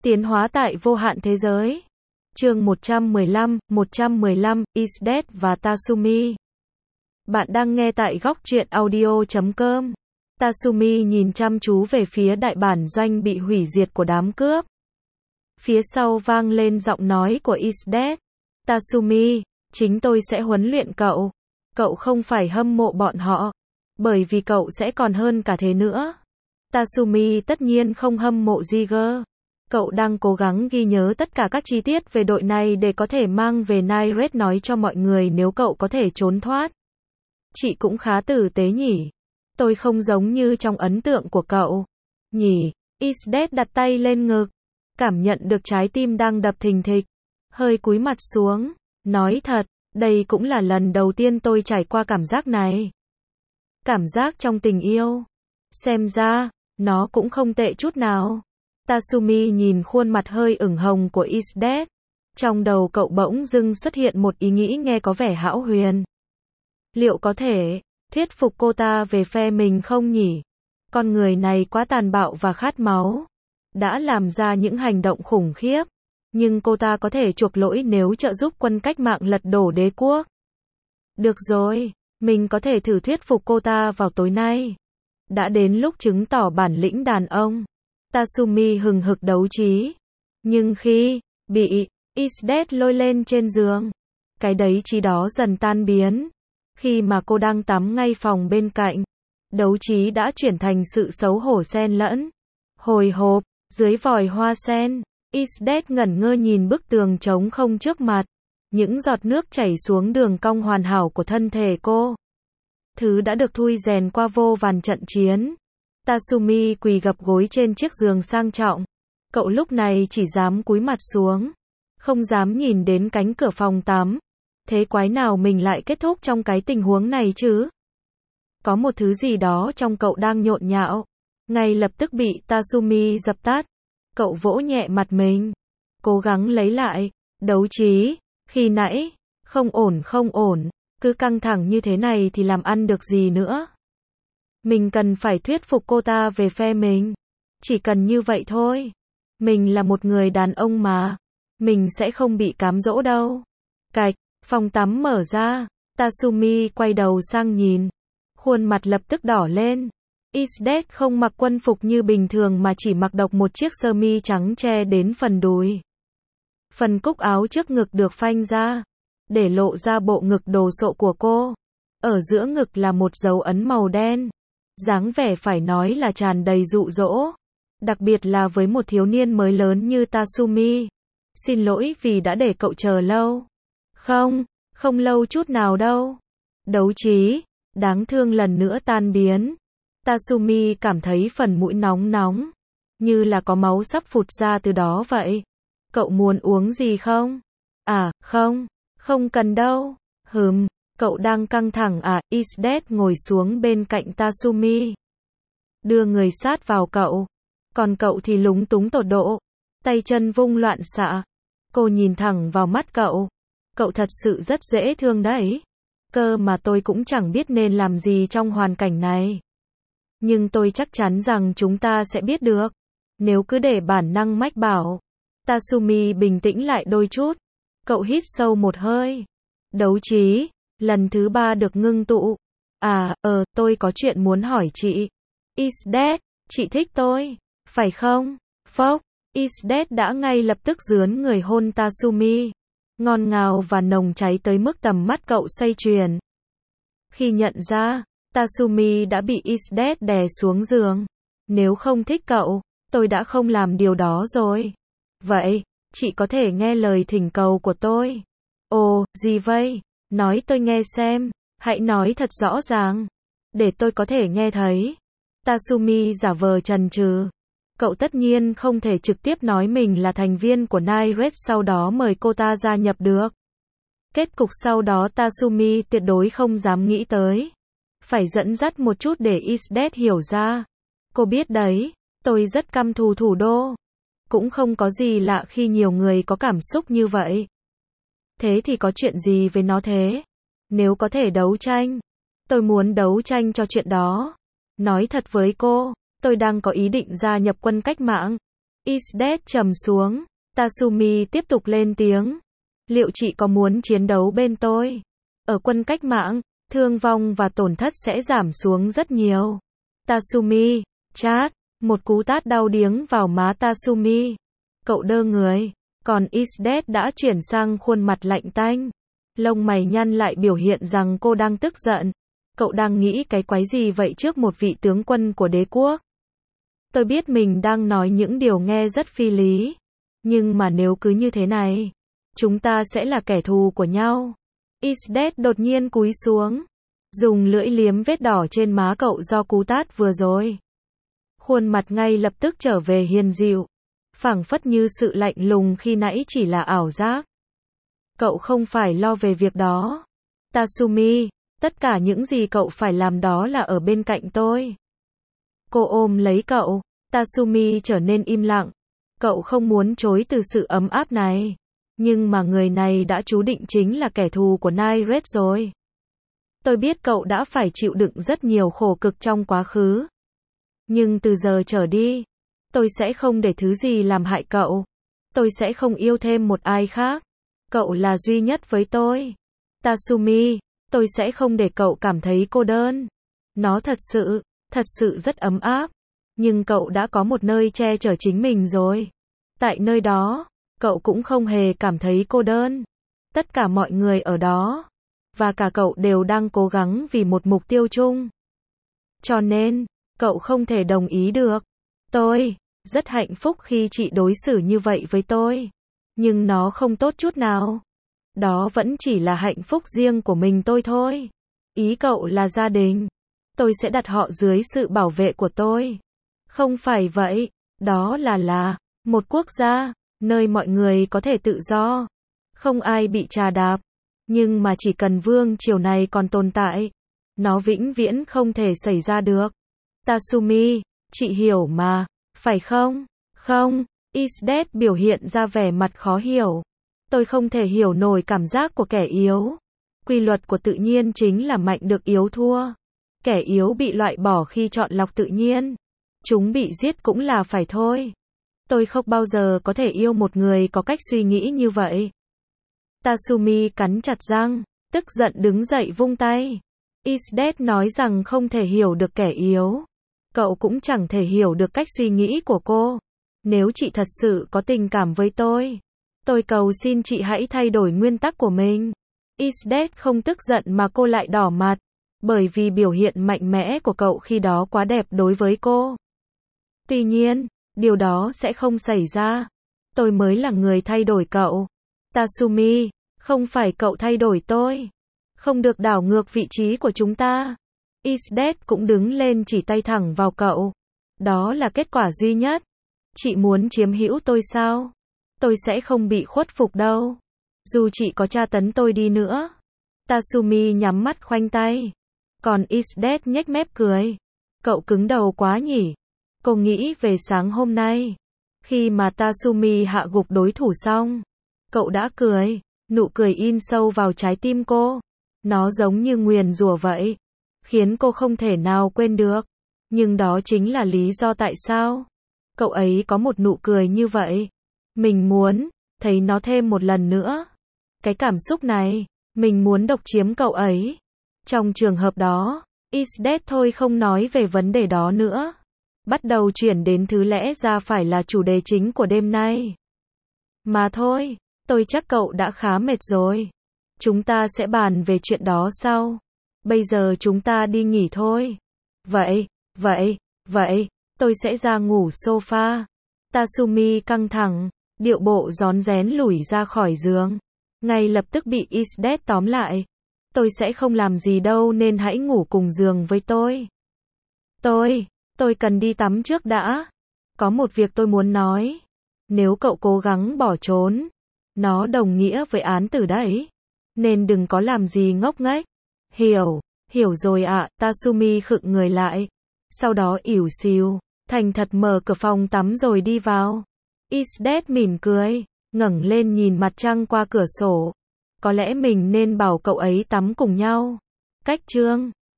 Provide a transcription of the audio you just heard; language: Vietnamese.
Tiến hóa tại vô hạn thế giới. Chương 115, Is Dead và Tatsumi. Bạn đang nghe tại góc truyện audio.com. Tatsumi nhìn chăm chú về phía đại bản doanh bị hủy diệt của đám cướp. Phía sau vang lên giọng nói của Is Dead. Tatsumi, chính tôi sẽ huấn luyện cậu. Cậu không phải hâm mộ bọn họ, bởi vì cậu sẽ còn hơn cả thế nữa. Tatsumi tất nhiên không hâm mộ Jiger. Cậu đang cố gắng ghi nhớ tất cả các chi tiết về đội này để có thể mang về Night nói cho mọi người nếu cậu có thể trốn thoát. Chị cũng khá tử tế nhỉ. Tôi không giống như trong ấn tượng của cậu. Nhỉ, Is Dead đặt tay lên ngực. Cảm nhận được trái tim đang đập thình thịch. Hơi cúi mặt xuống. Nói thật, đây cũng là lần đầu tiên tôi trải qua cảm giác này. Cảm giác trong tình yêu. Xem ra, nó cũng không tệ chút nào. Tatsumi nhìn khuôn mặt hơi ửng hồng của Is Dead. Trong đầu cậu bỗng dưng xuất hiện một ý nghĩ nghe có vẻ hão huyền. Liệu có thể thuyết phục cô ta về phe mình không nhỉ? Con người này quá tàn bạo và khát máu. Đã làm ra những hành động khủng khiếp. Nhưng cô ta có thể chuộc lỗi nếu trợ giúp quân cách mạng lật đổ đế quốc. Được rồi, mình có thể thử thuyết phục cô ta vào tối nay. Đã đến lúc chứng tỏ bản lĩnh đàn ông. Tatsumi hừng hực đấu trí. Nhưng khi bị Is Dead lôi lên trên giường, cái đấu trí đó dần tan biến. Khi mà cô đang tắm ngay phòng bên cạnh, đấu trí đã chuyển thành sự xấu hổ xen lẫn. Hồi hộp, dưới vòi hoa sen, Is Dead ngẩn ngơ nhìn bức tường trống không trước mặt. Những giọt nước chảy xuống đường cong hoàn hảo của thân thể cô. Thứ đã được thui rèn qua vô vàn trận chiến. Tatsumi quỳ gập gối trên chiếc giường sang trọng. Cậu lúc này chỉ dám cúi mặt xuống. Không dám nhìn đến cánh cửa phòng tắm. Thế quái nào mình lại kết thúc trong cái tình huống này chứ? Có một thứ gì đó trong cậu đang nhộn nhạo. Ngay lập tức bị Tatsumi dập tắt. Cậu vỗ nhẹ mặt mình. Cố gắng lấy lại. Đấu trí. Khi nãy. Không ổn. Cứ căng thẳng như thế này thì làm ăn được gì nữa. Mình cần phải thuyết phục cô ta về phe mình. Chỉ cần như vậy thôi. Mình là một người đàn ông mà. Mình sẽ không bị cám dỗ đâu. Cạch, phòng tắm mở ra. Tatsumi quay đầu sang nhìn. Khuôn mặt lập tức đỏ lên. Is Dead không mặc quân phục như bình thường mà chỉ mặc độc một chiếc sơ mi trắng che đến phần đùi. Phần cúc áo trước ngực được phanh ra. Để lộ ra bộ ngực đồ sộ của cô. Ở giữa ngực là một dấu ấn màu đen. Dáng vẻ phải nói là tràn đầy dụ dỗ. Đặc biệt là với một thiếu niên mới lớn như Tatsumi. Xin lỗi vì đã để cậu chờ lâu. Không lâu chút nào đâu. Đấu trí, đáng thương lần nữa tan biến. Tatsumi cảm thấy phần mũi nóng. Như là có máu sắp phụt ra từ đó vậy. Cậu muốn uống gì không? À, không cần đâu. Cậu đang căng thẳng à? Is Dead ngồi xuống bên cạnh Tatsumi. Đưa người sát vào cậu. Còn cậu thì lúng túng tột độ. Tay chân vung loạn xạ. Cô nhìn thẳng vào mắt cậu. Cậu thật sự rất dễ thương đấy. Cơ mà tôi cũng chẳng biết nên làm gì trong hoàn cảnh này. Nhưng tôi chắc chắn rằng chúng ta sẽ biết được. Nếu cứ để bản năng mách bảo. Tatsumi bình tĩnh lại đôi chút. Cậu hít sâu một hơi. Đấu trí. Lần thứ 3 được ngưng tụ. Tôi có chuyện muốn hỏi chị. Is Dead, chị thích tôi, phải không? Phốc, Is Dead đã ngay lập tức dướn người hôn Tatsumi. Ngọt ngào và nồng cháy tới mức tầm mắt cậu xoay chuyển. Khi nhận ra, Tatsumi đã bị Is Dead đè xuống giường. Nếu không thích cậu, tôi đã không làm điều đó rồi. Vậy, chị có thể nghe lời thỉnh cầu của tôi. Ồ, gì vậy? Nói tôi nghe xem, hãy nói thật rõ ràng, để tôi có thể nghe thấy. Tatsumi giả vờ chần chừ. Cậu tất nhiên không thể trực tiếp nói mình là thành viên của Night sau đó mời cô ta gia nhập được. Kết cục sau đó Tatsumi tuyệt đối không dám nghĩ tới. Phải dẫn dắt một chút để Is Dead hiểu ra. Cô biết đấy, tôi rất căm thù thủ đô. Cũng không có gì lạ khi nhiều người có cảm xúc như vậy. Thế thì có chuyện gì với nó thế? Nếu có thể đấu tranh, tôi muốn đấu tranh cho chuyện đó. Nói thật với cô, tôi đang có ý định gia nhập quân cách mạng. Isdet trầm xuống. Tasumi tiếp tục lên tiếng. Liệu chị có muốn chiến đấu bên tôi? Ở quân cách mạng, thương vong và tổn thất sẽ giảm xuống rất nhiều. Tasumi, chát, một cú tát đau điếng vào má Tasumi. Cậu đơ người, còn Isdet đã chuyển sang khuôn mặt lạnh tanh. Lông mày nhăn lại biểu hiện rằng cô đang tức giận. Cậu đang nghĩ cái quái gì vậy trước một vị tướng quân của đế quốc? Tôi biết mình đang nói những điều nghe rất phi lý. Nhưng mà nếu cứ như thế này, chúng ta sẽ là kẻ thù của nhau. Isdet đột nhiên cúi xuống, dùng lưỡi liếm vết đỏ trên má cậu do cú tát vừa rồi. Khuôn mặt ngay lập tức trở về hiền dịu, phảng phất như sự lạnh lùng khi nãy chỉ là ảo giác. Cậu không phải lo về việc đó. Tasumi, tất cả những gì cậu phải làm đó là ở bên cạnh tôi. Cô ôm lấy cậu. Tasumi trở nên im lặng. Cậu không muốn chối từ sự ấm áp này. Nhưng mà người này đã chú định chính là kẻ thù của Nairet rồi. Tôi biết cậu đã phải chịu đựng rất nhiều khổ cực trong quá khứ. Nhưng từ giờ trở đi, tôi sẽ không để thứ gì làm hại cậu. Tôi sẽ không yêu thêm một ai khác. Cậu là duy nhất với tôi. Tasumi, tôi sẽ không để cậu cảm thấy cô đơn. Nó thật sự rất ấm áp. Nhưng cậu đã có một nơi che chở chính mình rồi. Tại nơi đó, cậu cũng không hề cảm thấy cô đơn. Tất cả mọi người ở đó, và cả cậu đều đang cố gắng vì một mục tiêu chung. Cho nên, cậu không thể đồng ý được. Tôi rất hạnh phúc khi chị đối xử như vậy với tôi. Nhưng nó không tốt chút nào. Đó vẫn chỉ là hạnh phúc riêng của mình tôi thôi. Ý cậu là gia đình. Tôi sẽ đặt họ dưới sự bảo vệ của tôi. Không phải vậy. Đó là một quốc gia, nơi mọi người có thể tự do. Không ai bị trà đạp. Nhưng mà chỉ cần vương triều này còn tồn tại, nó vĩnh viễn không thể xảy ra được. Tasumi, chị hiểu mà, phải không? Không, Isdet biểu hiện ra vẻ mặt khó hiểu. Tôi không thể hiểu nổi cảm giác của kẻ yếu. Quy luật của tự nhiên chính là mạnh được yếu thua. Kẻ yếu bị loại bỏ khi chọn lọc tự nhiên. Chúng bị giết cũng là phải thôi. Tôi không bao giờ có thể yêu một người có cách suy nghĩ như vậy. Tasumi cắn chặt răng, tức giận đứng dậy vung tay. Isdet nói rằng không thể hiểu được kẻ yếu. Cậu cũng chẳng thể hiểu được cách suy nghĩ của cô. Nếu chị thật sự có tình cảm với tôi cầu xin chị hãy thay đổi nguyên tắc của mình. Isdet không tức giận mà cô lại đỏ mặt, bởi vì biểu hiện mạnh mẽ của cậu khi đó quá đẹp đối với cô. Tuy nhiên, điều đó sẽ không xảy ra. Tôi mới là người thay đổi cậu. Tasumi, không phải cậu thay đổi tôi. Không được đảo ngược vị trí của chúng ta. Isdet cũng đứng lên chỉ tay thẳng vào cậu. Đó là kết quả duy nhất. Chị muốn chiếm hữu tôi sao? Tôi sẽ không bị khuất phục đâu. Dù chị có tra tấn tôi đi nữa. Tasumi nhắm mắt khoanh tay. Còn Isdet nhếch mép cười. Cậu cứng đầu quá nhỉ? Cô nghĩ về sáng hôm nay. Khi mà Tasumi hạ gục đối thủ xong, cậu đã cười. Nụ cười in sâu vào trái tim cô. Nó giống như nguyền rủa vậy. Khiến cô không thể nào quên được. Nhưng đó chính là lý do tại sao cậu ấy có một nụ cười như vậy. Mình muốn thấy nó thêm một lần nữa. Cái cảm xúc này, mình muốn độc chiếm cậu ấy. Trong trường hợp đó, Isdet thôi không nói về vấn đề đó nữa. Bắt đầu chuyển đến thứ lẽ ra phải là chủ đề chính của đêm nay. Mà thôi, tôi chắc cậu đã khá mệt rồi. Chúng ta sẽ bàn về chuyện đó sau. Bây giờ chúng ta đi nghỉ thôi. Vậy, tôi sẽ ra ngủ sofa. Tasumi căng thẳng, điệu bộ rón rén lủi ra khỏi giường. Ngay lập tức bị Isdet tóm lại. Tôi sẽ không làm gì đâu nên hãy ngủ cùng giường với tôi. Tôi cần đi tắm trước đã. Có một việc tôi muốn nói. Nếu cậu cố gắng bỏ trốn, nó đồng nghĩa với án tử đấy. Nên đừng có làm gì ngốc nghếch. Hiểu rồi ạ. Tasumi khựng người lại. Sau đó ỉu xìu, thành thật mở cửa phòng tắm rồi đi vào. Isdet mỉm cười, ngẩng lên nhìn mặt trăng qua cửa sổ. Có lẽ mình nên bảo cậu ấy tắm cùng nhau. Cách chương